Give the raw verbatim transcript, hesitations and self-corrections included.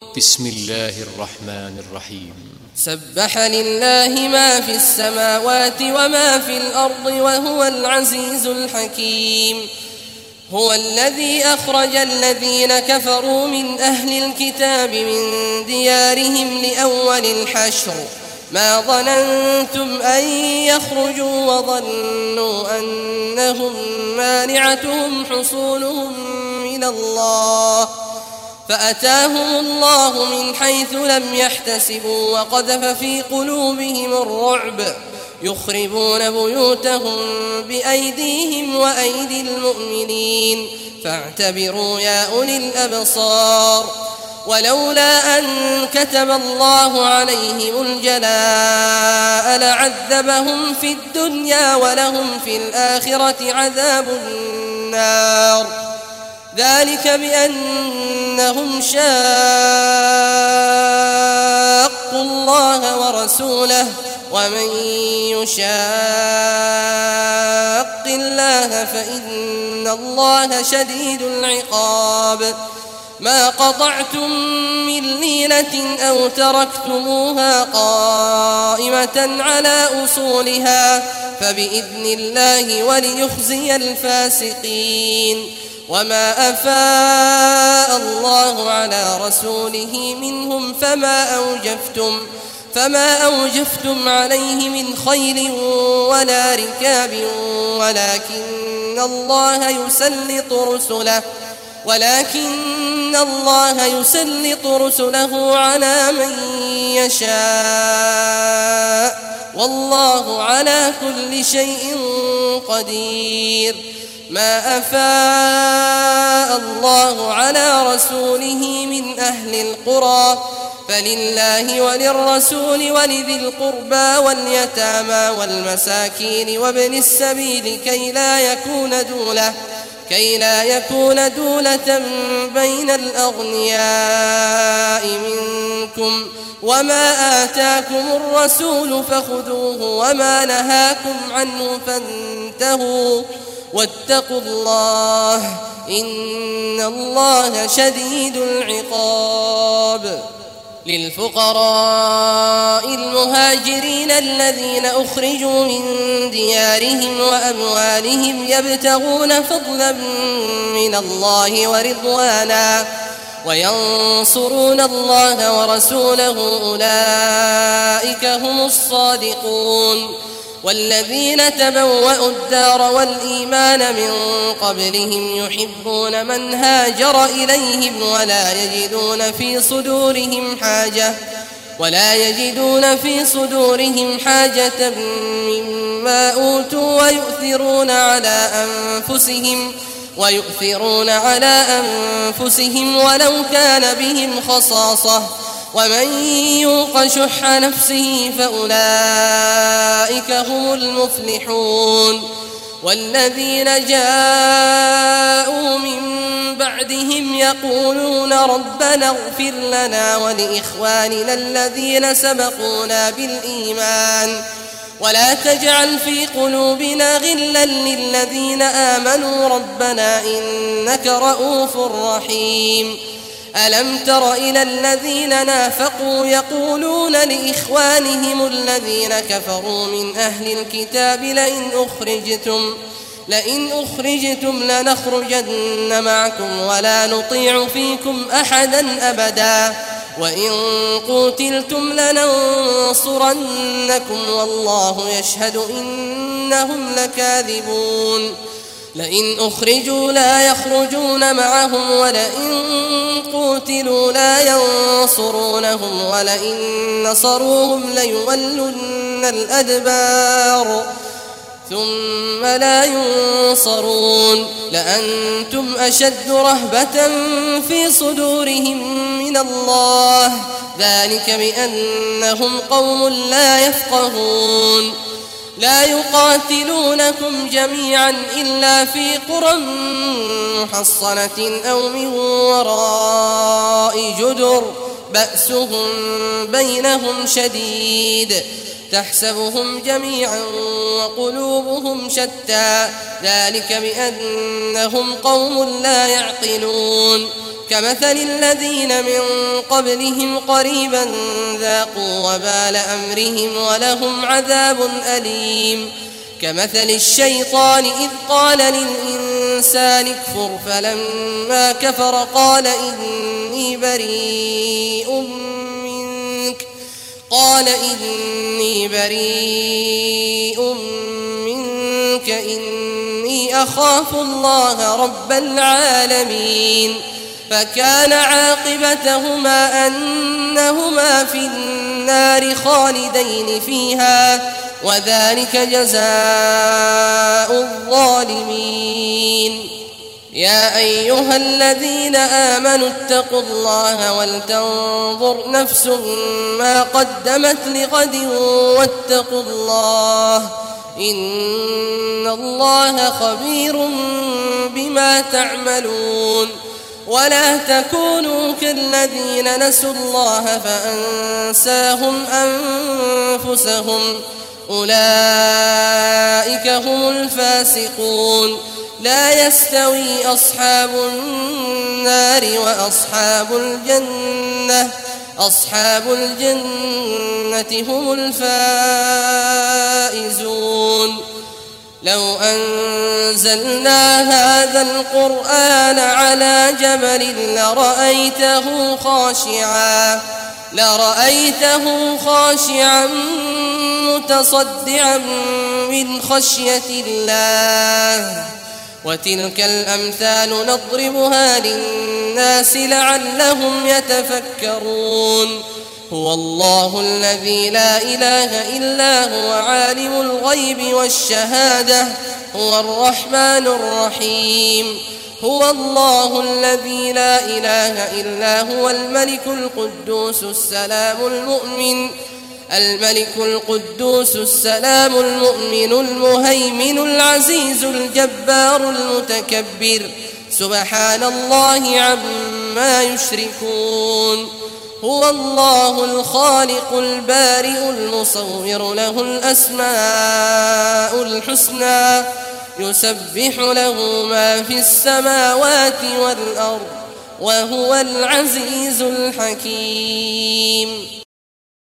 بسم الله الرحمن الرحيم. سبح لله ما في السماوات وما في الأرض وهو العزيز الحكيم. هو الذي أخرج الذين كفروا من أهل الكتاب من ديارهم لأول الحشر ما ظننتم أن يخرجوا وظنوا أنهم مانعتهم حصونهم من الله فأتاهم الله من حيث لم يحتسبوا وقذف في قلوبهم الرعب يخربون بيوتهم بأيديهم وأيدي المؤمنين فاعتبروا يا أولي الأبصار. ولولا أن كتب الله عليهم الجلاء لعذبهم في الدنيا ولهم في الآخرة عذاب النار ذلك بأنهم شاقوا الله ورسوله ومن يشاق الله فإن الله شديد العقاب. ما قطعتم من لينة أو تركتموها قائمة على أصولها فبإذن الله وليخزي الفاسقين. وما أفاء الله على رسوله منهم فما أوجفتم فما أوجفتم عليه من خيل ولا ركاب ولكن الله يسلط رسله ولكن الله يسلط رسله على من يشاء والله على كل شيء قدير. ما أفاء الله على رسوله من أهل القرى فلله وللرسول ولذي القربى واليتامى والمساكين وابن السبيل كي لا يكون دولة كي لا يكون دولة بين الأغنياء منكم وما آتاكم الرسول فخذوه وما نهاكم عنه فانتهوا واتقوا الله إن الله شديد العقاب. للفقراء المهاجرين الذين أخرجوا من ديارهم وأموالهم يبتغون فضلا من الله ورضوانا وينصرون الله ورسوله أولئك هم الصادقون. والذين تبوأوا الدار والإيمان من قبلهم يحبون من هاجر إليهم ولا يجدون في صدورهم حاجة ولا يجدون في صدورهم حاجة مما أوتوا ويؤثرون على أنفسهم ويؤثرون على أنفسهم ولو كان بهم خصاصة ومن يوق شح نفسه فأولئك هم المفلحون. والذين جاءوا من بعدهم يقولون ربنا اغفر لنا ولإخواننا الذين سبقونا بالإيمان ولا تجعل في قلوبنا غلا للذين آمنوا ربنا إنك رؤوف رحيم. ألم تر إلى الذين نافقوا يقولون لإخوانهم الذين كفروا من أهل الكتاب لئن أخرجتم لئن أخرجتم لنخرجن معكم ولا نطيع فيكم أحدا أبدا وإن قتلتم لننصرنكم والله يشهد إنهم لكاذبون. لئن أخرجوا لا يخرجون معهم ولئن قتلوا لا ينصرونهم ولئن نصروهم ليولن الأدبار ثم لا ينصرون لأنتم أشد رهبة في صدورهم من الله ذلك بأنهم قوم لا يفقهون. لا يقاتلونكم جميعا إلا في قرى محصنة أو من وراء جدر بأسهم بينهم شديد تحسبهم جميعا وقلوبهم شتى ذلك بأنهم قوم لا يعقلون. كمثل الذين من قبلهم قريبا ذاقوا وبال أمرهم ولهم عذاب أليم كمثل الشيطان إذ قال للإنسان اكفر فلما كفر قال إني بريء منك قال إني بريء منك إني أخاف الله رب العالمين فكان عاقبتهما أنهما في النار خالدين فيها وذلك جزاء الظالمين يا أيها الذين آمنوا اتقوا الله ولتنظر نفس ما قدمت لغد واتقوا الله إن الله خبير بما تعملون ولا تكونوا كالذين نسوا الله فأنساهم أنفسهم أولئك هم الفاسقون لا يستوي أصحاب النار وأصحاب الجنة أصحاب الجنة هم الفائزون لو أنزلنا هذا القرآن على جبل لرأيته خاشعا لرأيته خاشعا متصدعا من خشية الله وتلك الأمثال نضربها للناس لعلهم يتفكرون هو الله الذي لا إله إلا هو عالم الغيب والشهادة هو الرحمن الرحيم هو الله الذي لا إله إلا هو الملك القدوس السلام المؤمن الملك القدوس السلام المؤمن المهيمن العزيز الجبار المتكبر سبحان الله عما يشركون هو الله الخالق البارئ المصور له الأسماء الحسنى يسبح له ما في السماوات والأرض وهو العزيز الحكيم